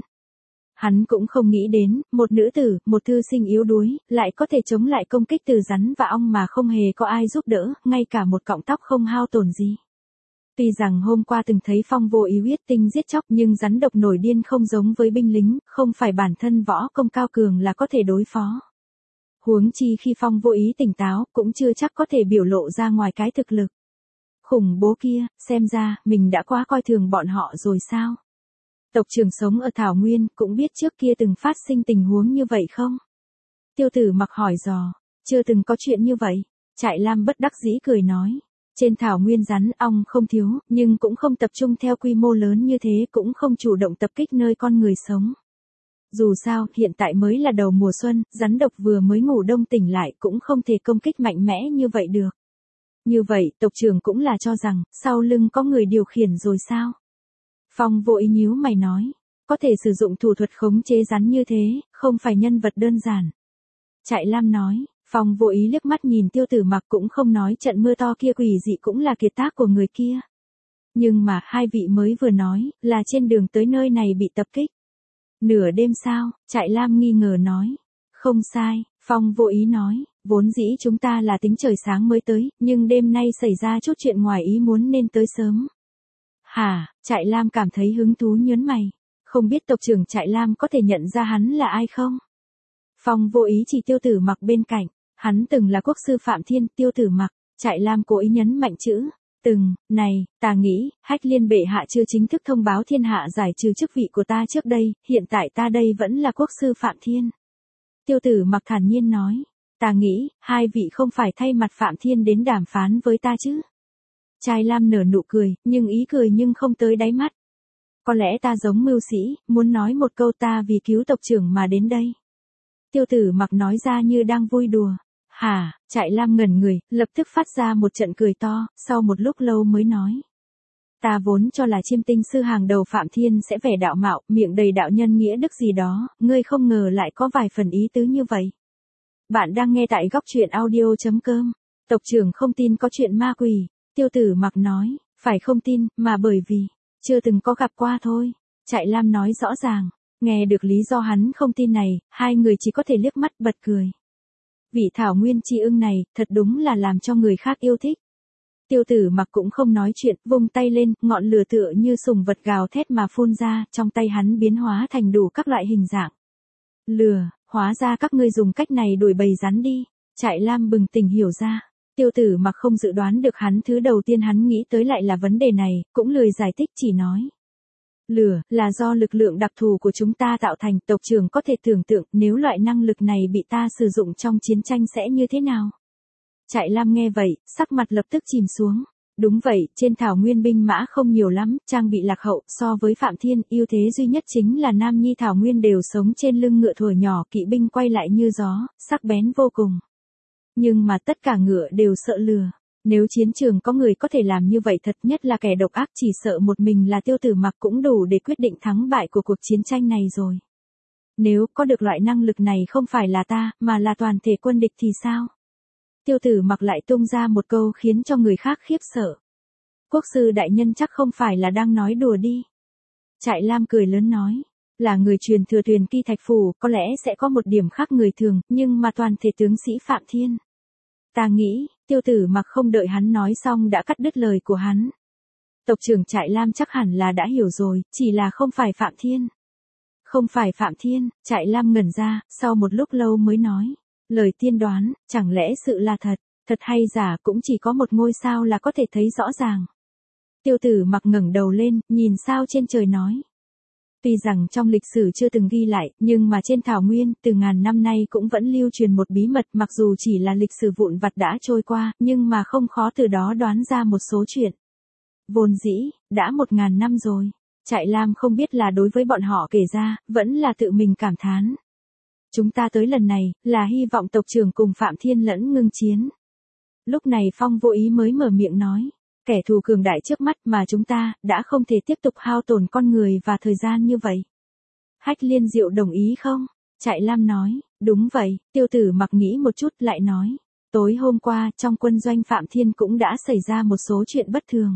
Hắn cũng không nghĩ đến, một nữ tử, một thư sinh yếu đuối, lại có thể chống lại công kích từ rắn và ong mà không hề có ai giúp đỡ, ngay cả một cọng tóc không hao tổn gì. Tuy rằng hôm qua từng thấy Phong Vô Ý huyết tinh giết chóc, nhưng rắn độc nổi điên không giống với binh lính, không phải bản thân võ công cao cường là có thể đối phó. Huống chi khi Phong Vô Ý tỉnh táo, cũng chưa chắc có thể biểu lộ ra ngoài cái thực lực khủng bố kia, xem ra, mình đã quá coi thường bọn họ rồi sao? Tộc trưởng sống ở Thảo Nguyên, cũng biết trước kia từng phát sinh tình huống như vậy không? Tiêu Tử Mặc hỏi dò, chưa từng có chuyện như vậy. Trại Lam bất đắc dĩ cười nói, trên Thảo Nguyên rắn ong không thiếu, nhưng cũng không tập trung theo quy mô lớn như thế, cũng không chủ động tập kích nơi con người sống. Dù sao, hiện tại mới là đầu mùa xuân, rắn độc vừa mới ngủ đông tỉnh lại cũng không thể công kích mạnh mẽ như vậy được. Như vậy, tộc trưởng cũng là cho rằng, sau lưng có người điều khiển rồi sao? Phong Vô Ý nhíu mày nói, có thể sử dụng thủ thuật khống chế rắn như thế, không phải nhân vật đơn giản. Trại Lam nói, Phong Vô Ý liếc mắt nhìn Tiêu Tử Mặc cũng không nói trận mưa to kia quỷ dị cũng là kiệt tác của người kia. Nhưng mà, hai vị mới vừa nói, là trên đường tới nơi này bị tập kích. Nửa đêm sao? Trại Lam nghi ngờ nói. Không sai, Phong Vô Ý nói, vốn dĩ chúng ta là tính trời sáng mới tới, nhưng đêm nay xảy ra chút chuyện ngoài ý muốn nên tới sớm. Hả? Trại Lam cảm thấy hứng thú nhớn mày. Không biết tộc trưởng Trại Lam có thể nhận ra hắn là ai không? Phong Vô Ý chỉ Tiêu Tử Mặc bên cạnh. Hắn từng là quốc sư Phạm Thiên. Tiêu Tử Mặc. Trại Lam cố ý nhấn mạnh chữ từng. Này, ta nghĩ, Hách Liên bệ hạ chưa chính thức thông báo thiên hạ giải trừ chức vị của ta trước đây, hiện tại ta đây vẫn là quốc sư Phạm Thiên. Tiêu Tử Mặc thản nhiên nói, ta nghĩ, hai vị không phải thay mặt Phạm Thiên đến đàm phán với ta chứ. Trại Lam nở nụ cười, nhưng ý cười nhưng không tới đáy mắt. Có lẽ ta giống mưu sĩ, muốn nói một câu ta vì cứu tộc trưởng mà đến đây. Tiêu Tử Mặc nói ra như đang vui đùa. Hả? Trại Lam ngẩn người, lập tức phát ra một trận cười to, sau một lúc lâu mới nói. Ta vốn cho là Chiêm Tinh sư hàng đầu Phạm Thiên sẽ vẻ đạo mạo, miệng đầy đạo nhân nghĩa đức gì đó, ngươi không ngờ lại có vài phần ý tứ như vậy. Bạn đang nghe tại góc truyện audio.com. Tộc trưởng không tin có chuyện ma quỷ. Tiêu Tử Mặc nói, phải không tin, mà bởi vì, chưa từng có gặp qua thôi. Trại Lam nói rõ ràng, nghe được lý do hắn không tin này, hai người chỉ có thể liếc mắt bật cười. Vị Thảo Nguyên Chi Ưng này, thật đúng là làm cho người khác yêu thích. Tiêu Tử Mặc cũng không nói chuyện, vung tay lên, ngọn lửa tựa như sùng vật gào thét mà phun ra, trong tay hắn biến hóa thành đủ các loại hình dạng. Lửa, hóa ra các ngươi dùng cách này đuổi bầy rắn đi. Trại Lam bừng tỉnh hiểu ra. Tiêu Tử Mặc không dự đoán được hắn thứ đầu tiên hắn nghĩ tới lại là vấn đề này, cũng lười giải thích chỉ nói. Lửa, là do lực lượng đặc thù của chúng ta tạo thành, tộc trưởng có thể tưởng tượng nếu loại năng lực này bị ta sử dụng trong chiến tranh sẽ như thế nào. Trại Lam nghe vậy, sắc mặt lập tức chìm xuống. Đúng vậy, trên thảo nguyên binh mã không nhiều lắm, trang bị lạc hậu, so với Phạm Thiên, ưu thế duy nhất chính là Nam Nhi thảo nguyên đều sống trên lưng ngựa thuở nhỏ, kỵ binh quay lại như gió, sắc bén vô cùng. Nhưng mà tất cả ngựa đều sợ lửa. Nếu chiến trường có người có thể làm như vậy thật nhất là kẻ độc ác chỉ sợ một mình là Tiêu Tử Mặc cũng đủ để quyết định thắng bại của cuộc chiến tranh này rồi. Nếu có được loại năng lực này không phải là ta, mà là toàn thể quân địch thì sao? Tiêu Tử Mặc lại tung ra một câu khiến cho người khác khiếp sợ. Quốc sư đại nhân chắc không phải là đang nói đùa đi. Trại Lam cười lớn nói. Là người truyền thừa Tuyền Kỳ Thạch Phủ có lẽ sẽ có một điểm khác người thường, nhưng mà toàn thể tướng sĩ Phạm Thiên. Ta nghĩ, Tiêu Tử Mặc không đợi hắn nói xong đã cắt đứt lời của hắn. Tộc trưởng Trại Lam chắc hẳn là đã hiểu rồi, chỉ là không phải Phạm Thiên. Không phải Phạm Thiên, Trại Lam ngẩn ra, sau một lúc lâu mới nói. Lời tiên đoán, chẳng lẽ sự là thật, thật hay giả cũng chỉ có một ngôi sao là có thể thấy rõ ràng. Tiêu Tử Mặc ngẩng đầu lên, nhìn sao trên trời nói. Tuy rằng trong lịch sử chưa từng ghi lại, nhưng mà trên thảo nguyên, từ ngàn năm nay cũng vẫn lưu truyền một bí mật mặc dù chỉ là lịch sử vụn vặt đã trôi qua, nhưng mà không khó từ đó đoán ra một số chuyện. Vốn dĩ, đã 1000 năm rồi. Trại Lam không biết là đối với bọn họ kể ra, vẫn là tự mình cảm thán. Chúng ta tới lần này, là hy vọng tộc trưởng cùng Phạm Thiên lẫn ngưng chiến. Lúc này Phong Vô Ý mới mở miệng nói. Kẻ thù cường đại trước mắt mà chúng ta, đã không thể tiếp tục hao tổn con người và thời gian như vậy. Hách Liên Diệu đồng ý không? Trại Lam nói, đúng vậy, Tiêu Tử Mặc nghĩ một chút lại nói. Tối hôm qua, trong quân doanh Phạm Thiên cũng đã xảy ra một số chuyện bất thường.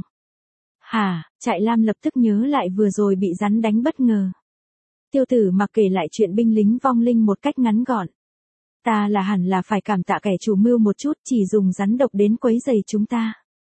Hả, Trại Lam lập tức nhớ lại vừa rồi bị rắn đánh bất ngờ. Tiêu Tử Mặc kể lại chuyện binh lính vong linh một cách ngắn gọn. Ta là hẳn là phải cảm tạ kẻ chủ mưu một chút chỉ dùng rắn độc đến quấy rầy chúng ta.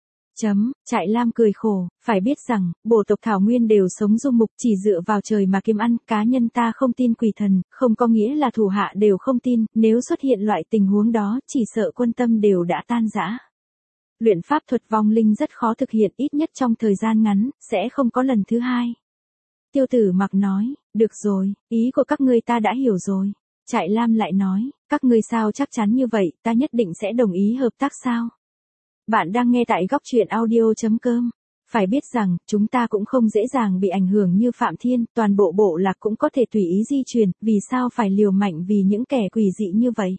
Trại Lam cười khổ, phải biết rằng, bộ tộc Thảo Nguyên đều sống du mục chỉ dựa vào trời mà kiếm ăn, cá nhân ta không tin quỷ thần, không có nghĩa là thủ hạ đều không tin, nếu xuất hiện loại tình huống đó, chỉ sợ quân tâm đều đã tan rã. Luyện pháp thuật vong linh rất khó thực hiện ít nhất trong thời gian ngắn, sẽ không có lần thứ hai. Tiêu Tử Mặc nói, được rồi, ý của các ngươi ta đã hiểu rồi. Trại Lam lại nói, các ngươi sao chắc chắn như vậy, ta nhất định sẽ đồng ý hợp tác sao? Bạn đang nghe tại góc truyện audio.com. Phải biết rằng, chúng ta cũng không dễ dàng bị ảnh hưởng như Phạm Thiên, toàn bộ bộ lạc cũng có thể tùy ý di chuyển, vì sao phải liều mạnh vì những kẻ quỷ dị như vậy?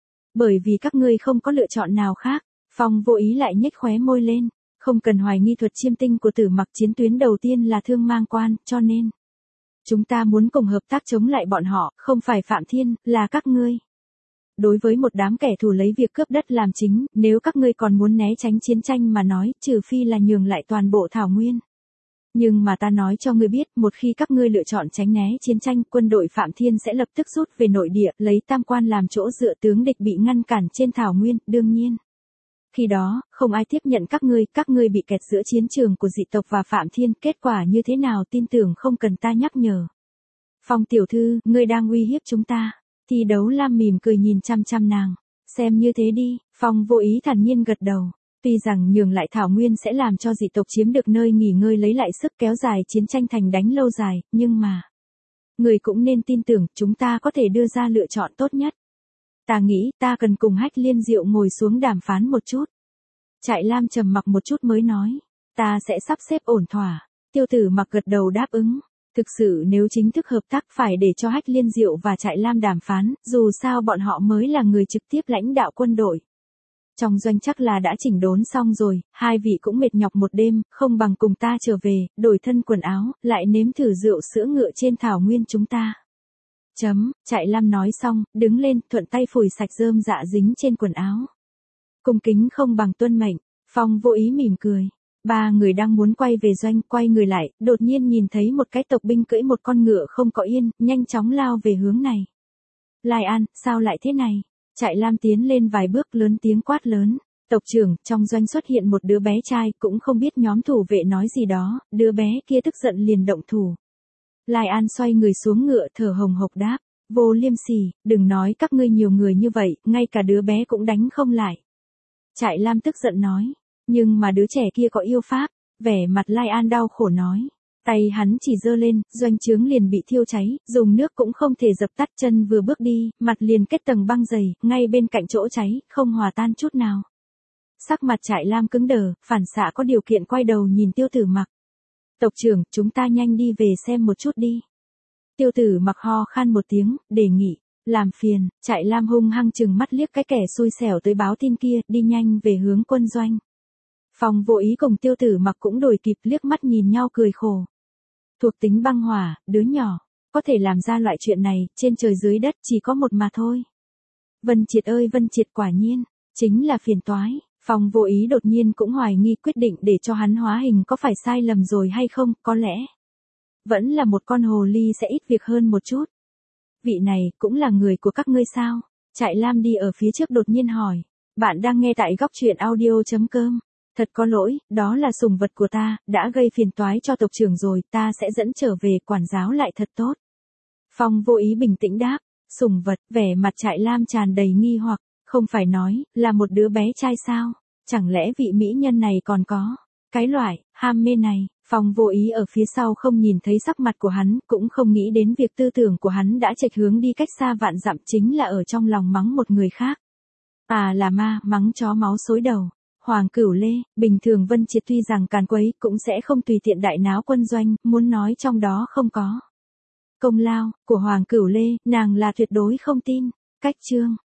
Bởi vì các ngươi không có lựa chọn nào khác. Phong Vô Ý lại nhếch khóe môi lên, không cần hoài nghi thuật chiêm tinh của Tử Mặc, chiến tuyến đầu tiên là Thương Mang Quan, cho nên chúng ta muốn cùng hợp tác chống lại bọn họ, không phải Phạm Thiên, là các ngươi. Đối với một đám kẻ thù lấy việc cướp đất làm chính, nếu các ngươi còn muốn né tránh chiến tranh mà nói, trừ phi là nhường lại toàn bộ thảo nguyên. Nhưng mà ta nói cho ngươi biết, một khi các ngươi lựa chọn tránh né chiến tranh, quân đội Phạm Thiên sẽ lập tức rút về nội địa, lấy Tam Quan làm chỗ dựa, tướng địch bị ngăn cản trên thảo nguyên, đương nhiên. Khi đó, không ai tiếp nhận các ngươi bị kẹt giữa chiến trường của dị tộc và Phạm Thiên, kết quả như thế nào tin tưởng không cần ta nhắc nhở. Phong tiểu thư, ngươi đang uy hiếp chúng ta. Thi Đấu Lam mỉm cười nhìn chăm chăm nàng. Xem như thế đi, Phong Vô Ý thản nhiên gật đầu. Tuy rằng nhường lại thảo nguyên sẽ làm cho dị tộc chiếm được nơi nghỉ ngơi lấy lại sức kéo dài chiến tranh thành đánh lâu dài, nhưng mà người cũng nên tin tưởng chúng ta có thể đưa ra lựa chọn tốt nhất. Ta nghĩ ta cần cùng Hách Liên Diệu ngồi xuống đàm phán một chút. Trại Lam trầm mặc một chút mới nói. Ta sẽ sắp xếp ổn thỏa. Tiêu Tử Mặc gật đầu đáp ứng. Thực sự nếu chính thức hợp tác phải để cho Hách Liên Diệu và Trại Lam đàm phán, dù sao bọn họ mới là người trực tiếp lãnh đạo quân đội. Trong doanh chắc là đã chỉnh đốn xong rồi, hai vị cũng mệt nhọc một đêm, không bằng cùng ta trở về, đổi thân quần áo, lại nếm thử rượu sữa ngựa trên thảo nguyên chúng ta. Trại Lam nói xong, đứng lên, thuận tay phủi sạch rơm dạ dính trên quần áo. Cung kính không bằng tuân mệnh, Phong Vô Ý mỉm cười. Ba người đang muốn quay về doanh, quay người lại, đột nhiên nhìn thấy một cái tộc binh cưỡi một con ngựa không có yên, nhanh chóng lao về hướng này. Lai An, sao lại thế này? Trại Lam tiến lên vài bước lớn tiếng quát lớn. Tộc trưởng, trong doanh xuất hiện một đứa bé trai, cũng không biết nhóm thủ vệ nói gì đó, đứa bé kia tức giận liền động thủ. Lai An xoay người xuống ngựa thở hồng hộc đáp. Vô Liêm Sỉ, đừng nói các ngươi nhiều người như vậy, ngay cả đứa bé cũng đánh không lại. Trại Lam tức giận nói. Nhưng mà đứa trẻ kia có yêu pháp, vẻ mặt Lai An đau khổ nói. Tay hắn chỉ giơ lên, doanh trướng liền bị thiêu cháy, dùng nước cũng không thể dập tắt, chân vừa bước đi, mặt liền kết tầng băng dày, ngay bên cạnh chỗ cháy, không hòa tan chút nào. Sắc mặt Trại Lam cứng đờ, phản xạ có điều kiện quay đầu nhìn Tiêu Tử Mặc. Tộc trưởng, chúng ta nhanh đi về xem một chút đi. Tiêu Tử Mặc ho khan một tiếng, đề nghị. Làm phiền, Trại Lam hung hăng chừng mắt liếc cái kẻ xui xẻo tới báo tin kia, đi nhanh về hướng quân doanh. Phong Vô Ý cùng Tiêu Tử Mặc cũng đổi kịp liếc mắt nhìn nhau cười khổ. Thuộc tính băng hỏa, đứa nhỏ, có thể làm ra loại chuyện này, trên trời dưới đất chỉ có một mà thôi. Vân Triệt ơi Vân Triệt, quả nhiên, chính là phiền toái. Phong Vô Ý đột nhiên cũng hoài nghi quyết định để cho hắn hóa hình có phải sai lầm rồi hay không, có lẽ vẫn là một con hồ ly sẽ ít việc hơn một chút. Vị này cũng là người của các ngươi sao? Trại Lam đi ở phía trước đột nhiên hỏi. Bạn đang nghe tại góc truyện audio.com. Thật có lỗi, đó là sủng vật của ta, đã gây phiền toái cho tộc trưởng rồi, ta sẽ dẫn trở về quản giáo lại thật tốt. Phong Vô Ý bình tĩnh đáp. Sủng vật, vẻ mặt Trại Lam tràn đầy nghi hoặc, không phải nói, là một đứa bé trai sao? Chẳng lẽ vị mỹ nhân này còn có cái loại ham mê này? Phong Vô Ý ở phía sau không nhìn thấy sắc mặt của hắn, cũng không nghĩ đến việc tư tưởng của hắn đã chệch hướng đi cách xa vạn dặm, chính là ở trong lòng mắng một người khác. À là ma, mắng chó máu xối đầu. Hoàng Cửu Lê, bình thường Vân Triệt tuy rằng càn quấy cũng sẽ không tùy tiện đại náo quân doanh, muốn nói trong đó không có công lao của Hoàng Cửu Lê, nàng là tuyệt đối không tin. Cách chương